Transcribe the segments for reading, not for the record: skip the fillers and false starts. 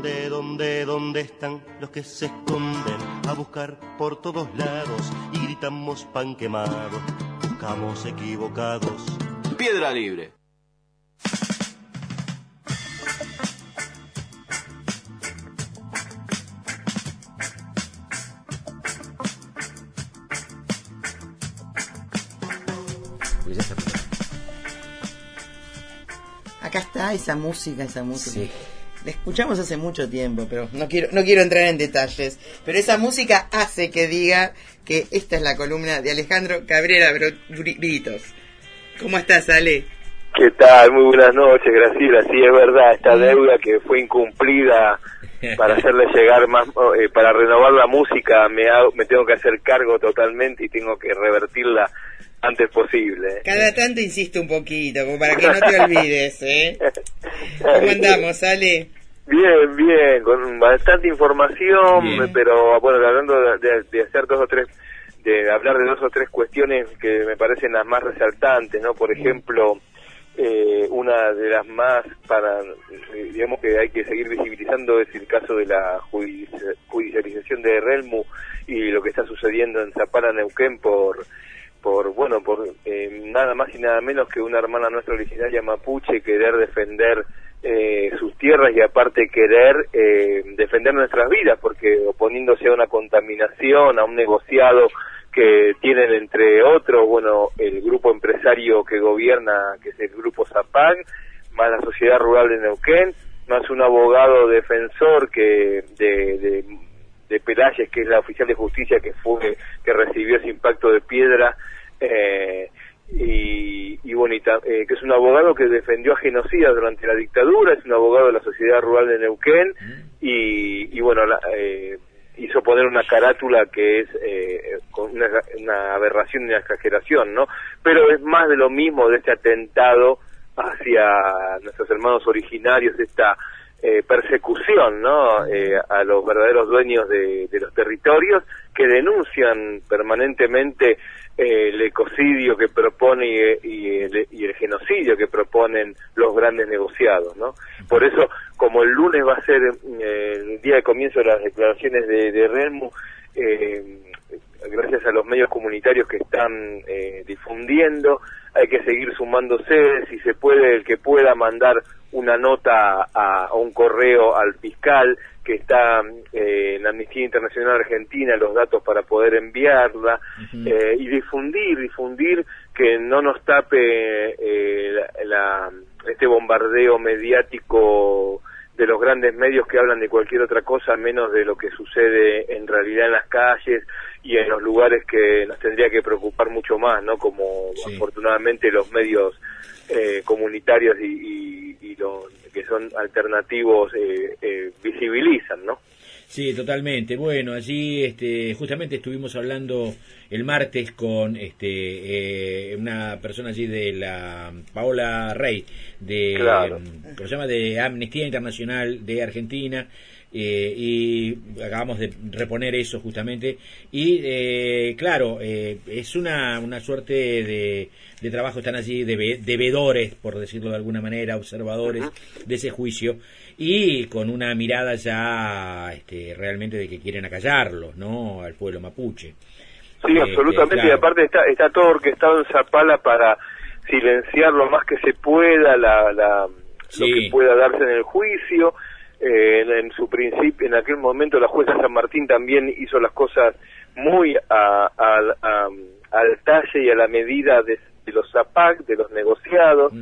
¿Dónde están los que se esconden a buscar por todos lados y gritamos pan quemado? Buscamos equivocados. Piedra Libre. Acá está esa música. Sí. La escuchamos hace mucho tiempo, pero no quiero entrar en detalles. Pero esa música hace que diga que esta es la columna de Alejandro Cabrera Britos. ¿Cómo estás, Ale? ¿Qué tal? Muy buenas noches, Graciela. Sí, es verdad, esta deuda que fue incumplida para hacerle llegar más, para renovar la música, me tengo que hacer cargo totalmente y tengo que revertirla antes posible. Cada tanto insisto un poquito, como para que no te olvides, ¿eh? ¿Cómo andamos, Ale? Bien, con bastante información, bien. Pero bueno, hablando de hacer hablar de dos o tres cuestiones que me parecen las más resaltantes, ¿no? Por ejemplo, una de las más digamos que hay que seguir visibilizando es el caso de la judicialización de Relmu y lo que está sucediendo en Zapala, Neuquén, por nada más y nada menos que una hermana nuestra originaria mapuche querer defender sus tierras y aparte querer defender nuestras vidas, porque oponiéndose a una contaminación, a un negociado que tienen entre otros, el grupo empresario que gobierna, que es el grupo Zapag, más la sociedad rural de Neuquén, más un abogado defensor que de Pelayes, que es la oficial de justicia que recibió ese impacto de piedra, que es un abogado que defendió a genocidas durante la dictadura, es un abogado de la sociedad rural de Neuquén, hizo poner una carátula que es con una aberración y una exageración, ¿no? Pero es más de lo mismo de este atentado hacia nuestros hermanos originarios, esta persecución, ¿no? A los verdaderos dueños de los territorios, que denuncian permanentemente el ecocidio que propone y el genocidio que proponen los grandes negociados, ¿no? Por eso, como el lunes va a ser el día de comienzo de las declaraciones de Relmu, gracias a los medios comunitarios que están difundiendo, hay que seguir sumándose, si se puede, el que pueda mandar una nota a un correo al fiscal que está en Amnistía Internacional Argentina, los datos para poder enviarla, y difundir que no nos tape este bombardeo mediático de los grandes medios que hablan de cualquier otra cosa menos de lo que sucede en realidad en las calles y en los lugares que nos tendría que preocupar mucho más, ¿no? Como afortunadamente los medios comunitarios y los que son alternativos visibilizan, ¿no? Sí, totalmente. Bueno, allí justamente estuvimos hablando el martes con una persona allí de la Paola Rey, ¿cómo se llama? De Amnistía Internacional de Argentina, y acabamos de reponer eso justamente, y es una suerte de trabajo, están allí de vedores, por decirlo de alguna manera, observadores de ese juicio, y con una mirada ya realmente de que quieren acallarlos, ¿no? Al pueblo mapuche. Sí, absolutamente, claro. Y aparte está todo orquestado en Zapala para silenciar lo más que se pueda lo que pueda darse en el juicio. En su principio, en aquel momento la jueza San Martín también hizo las cosas muy al talle y a la medida de los Zapag, de los negociados.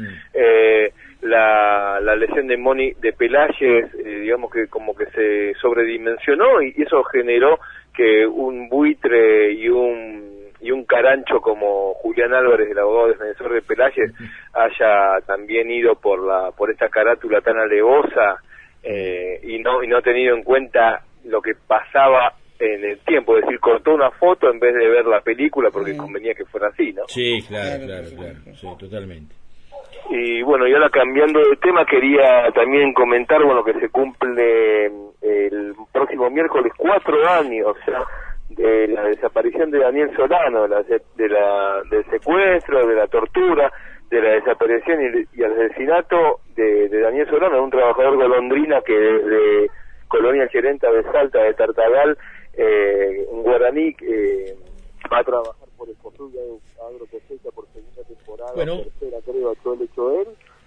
La lesión de Pelayes, digamos que como que se sobredimensionó y eso generó que un buitre y un carancho como Julián Álvarez, el abogado defensor de Pelayes, haya también ido por esta carátula tan alevosa y no tenido en cuenta lo que pasaba en el tiempo, es decir, cortó una foto en vez de ver la película porque convenía que fuera así, ¿no? Sí, claro, sí, totalmente. Y bueno, y ahora cambiando de tema, quería también comentar, que se cumple el próximo miércoles 4 años de la desaparición de Daniel Solano, del secuestro, de la tortura, de la desaparición y el asesinato de Daniel Solano, un trabajador golondrina que desde Colonia Gerenta de Salta, de Tartagal, un guaraní va a trabajar por el Construy Agrocosecha por segunda temporada, tercera creo, a Chole Choel,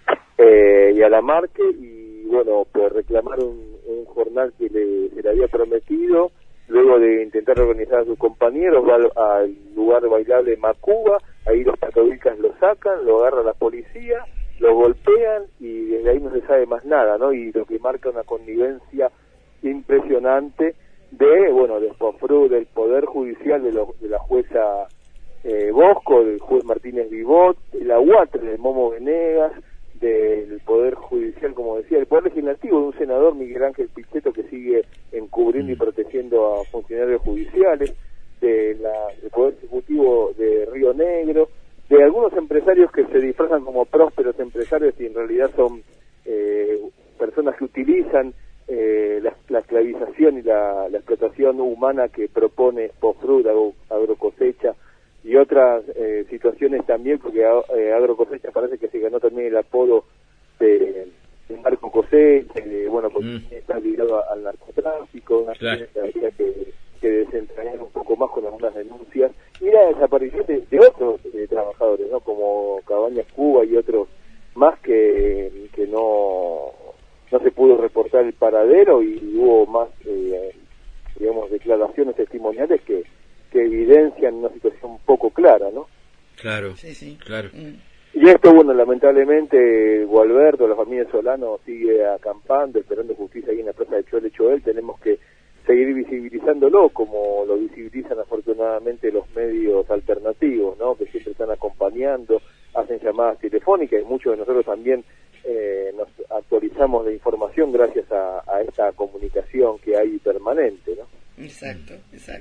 y a la Marque, y bueno, pues reclamaron un jornal que se le había prometido. Luego de intentar organizar a sus compañeros, va al lugar bailable Macuba, ahí los patobicas lo sacan, lo agarra la policía, lo golpean y desde ahí no se sabe más nada, ¿no? Y lo que marca una connivencia impresionante de Spofru, del Poder Judicial, de la jueza Bosco, del juez Martínez Vivot, de la UATRE, del Momo Venegas, del Poder Judicial, como decía, el Poder Legislativo, de un senador, Miguel Ángel Pichetto, que sigue encubriendo y protegiendo a funcionarios judiciales, del Poder Ejecutivo de Río Negro, de algunos empresarios que se disfrazan como prósperos empresarios y en realidad son personas que utilizan la esclavización y la explotación humana que propone Spofru, Agrocosecha, y otras situaciones también, porque Agrocosecha parece que se ganó también el apodo de Marco Cosecha, porque está ligado al narcotráfico, claro. Habría que desentrañar un poco más con algunas denuncias, y la desaparición de otros trabajadores, ¿no? Como Cabañas Cuba y otros más que no se pudo reportar el paradero, y hubo más, declaraciones testimoniales que evidencian una situación poco clara, ¿no? Claro, sí, claro. Y esto, lamentablemente, Gualberto, la familia Solano sigue acampando, esperando justicia ahí en la plaza de Chole Choel. Tenemos que seguir visibilizándolo, como lo visibilizan afortunadamente los medios alternativos, ¿no? Que siempre están acompañando, hacen llamadas telefónicas, y muchos de nosotros también nos actualizamos de información gracias a esta comunicación que hay permanente, ¿no? Exacto.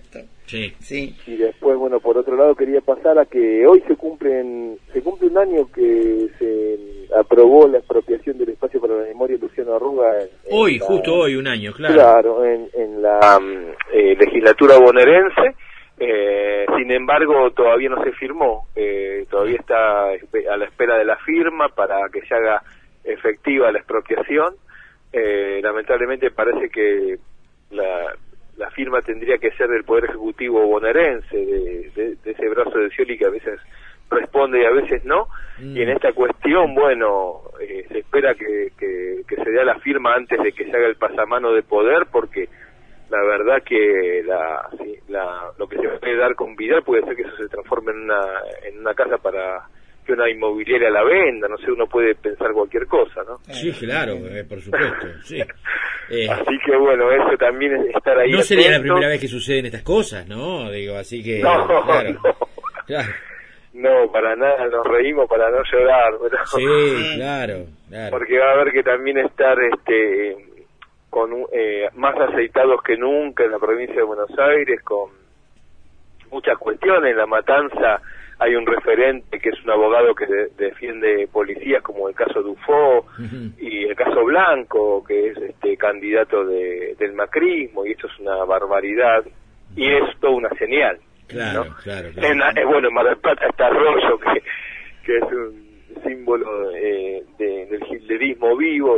Sí. Y después, por otro lado, quería pasar a que hoy se cumple un año que se aprobó la expropiación del espacio para la memoria de Luciano Arruga. Justo hoy, un año, claro. Claro, en la legislatura bonaerense. Sin embargo, todavía no se firmó. Todavía está a la espera de la firma para que se haga efectiva la expropiación. Lamentablemente parece que la firma tendría que ser del Poder Ejecutivo bonaerense, de ese brazo de Scioli que a veces responde y a veces no, y en esta cuestión, se espera que se dé la firma antes de que se haga el pasamano de poder, porque la verdad que lo que se puede dar con Vidal puede ser que eso se transforme en una casa para que una inmobiliaria la venda, no sé, uno puede pensar cualquier cosa, ¿no? Sí, claro, por supuesto, sí. Así que eso también es estar ahí. No sería la primera vez que suceden estas cosas, ¿no? Así que... Claro. No, para nada, nos reímos para no llorar, pero... Sí, claro. Porque va a haber que también estar con más aceitados que nunca en la provincia de Buenos Aires, con muchas cuestiones. La Matanza hay un referente que es un abogado que defiende policías, como el caso Dufo, y el caso Blanco, que es candidato del macrismo, y esto es una barbaridad, y es toda una señal. Claro, ¿no? claro. En Mar del Plata está Arroyo, que es un símbolo del hitlerismo vivo,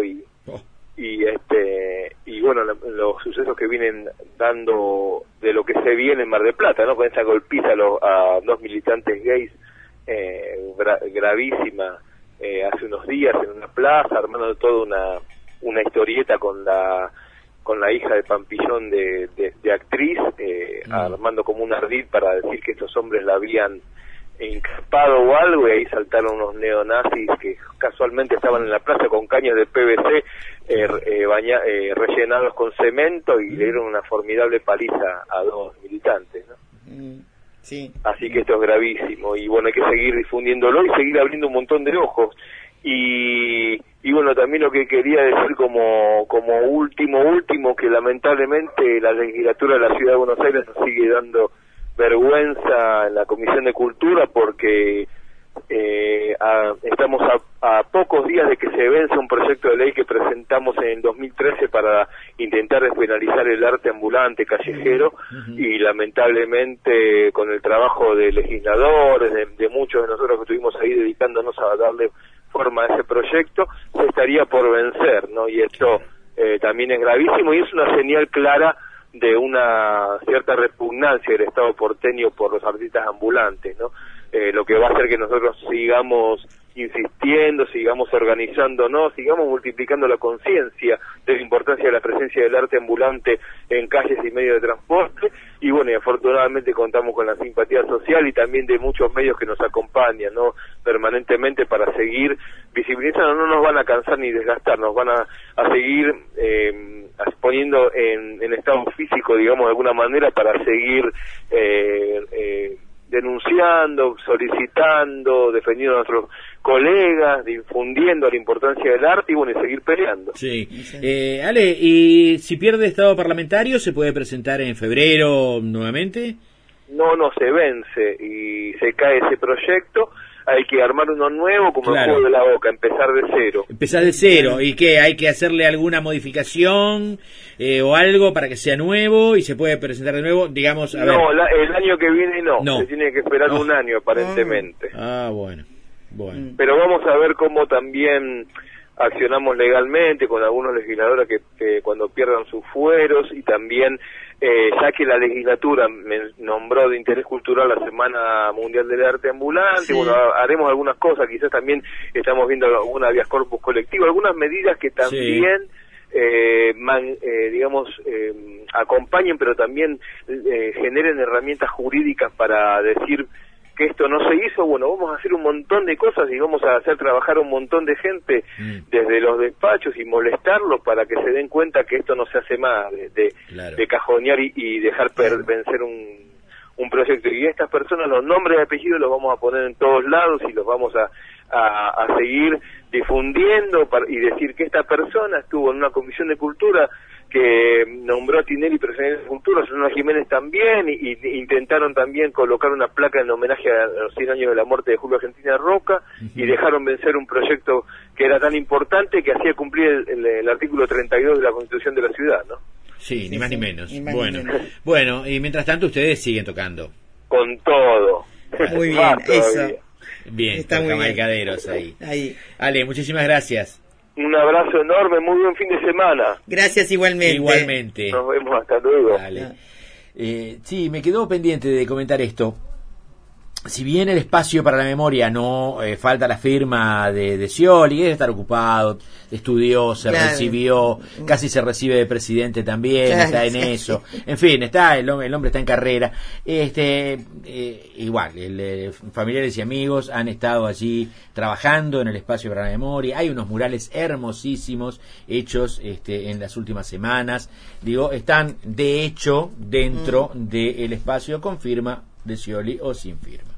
los sucesos que vienen dando de lo que se viene en Mar del Plata, ¿no? Con esa golpiza a dos militantes gays gravísima hace unos días en una plaza, armando toda una historieta con la hija de Pampillón de actriz, armando como un ardid para decir que estos hombres la habían increpado o algo, y ahí saltaron unos neonazis que casualmente estaban en la plaza con caños de PVC rellenados con cemento, y le dieron una formidable paliza a dos militantes, ¿no? Sí. Así que esto es gravísimo, y hay que seguir difundiéndolo y seguir abriendo un montón de ojos. Y también lo que quería decir como último, que lamentablemente la legislatura de la Ciudad de Buenos Aires nos sigue dando vergüenza en la Comisión de Cultura, porque estamos a pocos días de que se vence un proyecto de ley que presentamos en el 2013 para intentar despenalizar el arte ambulante callejero, y lamentablemente con el trabajo de legisladores, de muchos de nosotros que estuvimos ahí dedicándonos a darle forma a ese proyecto, se estaría por vencer, ¿no? Y esto también es gravísimo y es una señal clara de una cierta repugnancia del Estado porteño por los artistas ambulantes, ¿no? Lo que va a hacer que nosotros sigamos insistiendo, sigamos organizándonos, sigamos multiplicando la conciencia de la importancia de la presencia del arte ambulante en calles y medios de transporte, y bueno, y afortunadamente contamos con la simpatía social y también de muchos medios que nos acompañan, ¿no? Permanentemente para seguir visibilizando. No nos van a cansar ni desgastar, nos van a seguir poniendo en estado físico, digamos, de alguna manera, para seguir denunciando, solicitando, defendiendo a nuestros colegas, difundiendo la importancia del arte y bueno, y seguir peleando. Sí. Ale, ¿y si pierde estado parlamentario se puede presentar en febrero nuevamente? No, se vence y se cae ese proyecto. Hay que armar uno nuevo, como el juego de la Boca, empezar de cero. Empezar de cero, ¿y qué? ¿Hay que hacerle alguna modificación o algo para que sea nuevo y se puede presentar de nuevo? Digamos, a ver. El año que viene no, se tiene que esperar un año aparentemente. Bueno. Pero vamos a ver cómo también accionamos legalmente con algunos legisladores que cuando pierdan sus fueros, y también ya que la legislatura me nombró de interés cultural la Semana Mundial del Arte Ambulante, bueno, haremos algunas cosas, quizás también estamos viendo alguna habeas corpus colectivo, algunas medidas que también acompañen, pero también generen herramientas jurídicas para decir que esto no se hizo. Bueno, vamos a hacer un montón de cosas y vamos a hacer trabajar a un montón de gente desde los despachos y molestarlos para que se den cuenta que esto no se hace más, de cajonear y dejar vencer un proyecto. Y estas personas, los nombres y apellidos los vamos a poner en todos lados y los vamos a seguir difundiendo y decir que esta persona estuvo en una comisión de cultura que nombró a Tinelli presidente de Cultura, Susana Jiménez también, y intentaron también colocar una placa en homenaje a los 100 años de la muerte de Julio Argentina Roca, y dejaron vencer un proyecto que era tan importante que hacía cumplir el artículo 32 de la Constitución de la ciudad, ¿no? Sí, ni más ni menos. Bueno, y mientras tanto ustedes siguen tocando. Con todo. Muy bien, eso. Bien, está muy bien. Caderos ahí. Ale, muchísimas gracias. Un abrazo enorme, muy buen fin de semana. Gracias igualmente. Nos vemos, hasta luego. Dale. Sí, me quedó pendiente de comentar esto. Si bien el espacio para la memoria no falta la firma de Scioli, debe estar ocupado, estudió, se recibió, casi se recibe de presidente también, está en eso. En fin, el hombre está en carrera. Igual, familiares y amigos han estado allí trabajando en el espacio para la memoria. Hay unos murales hermosísimos hechos en las últimas semanas. Digo, están de hecho dentro del espacio con firma de Scioli o sin firma.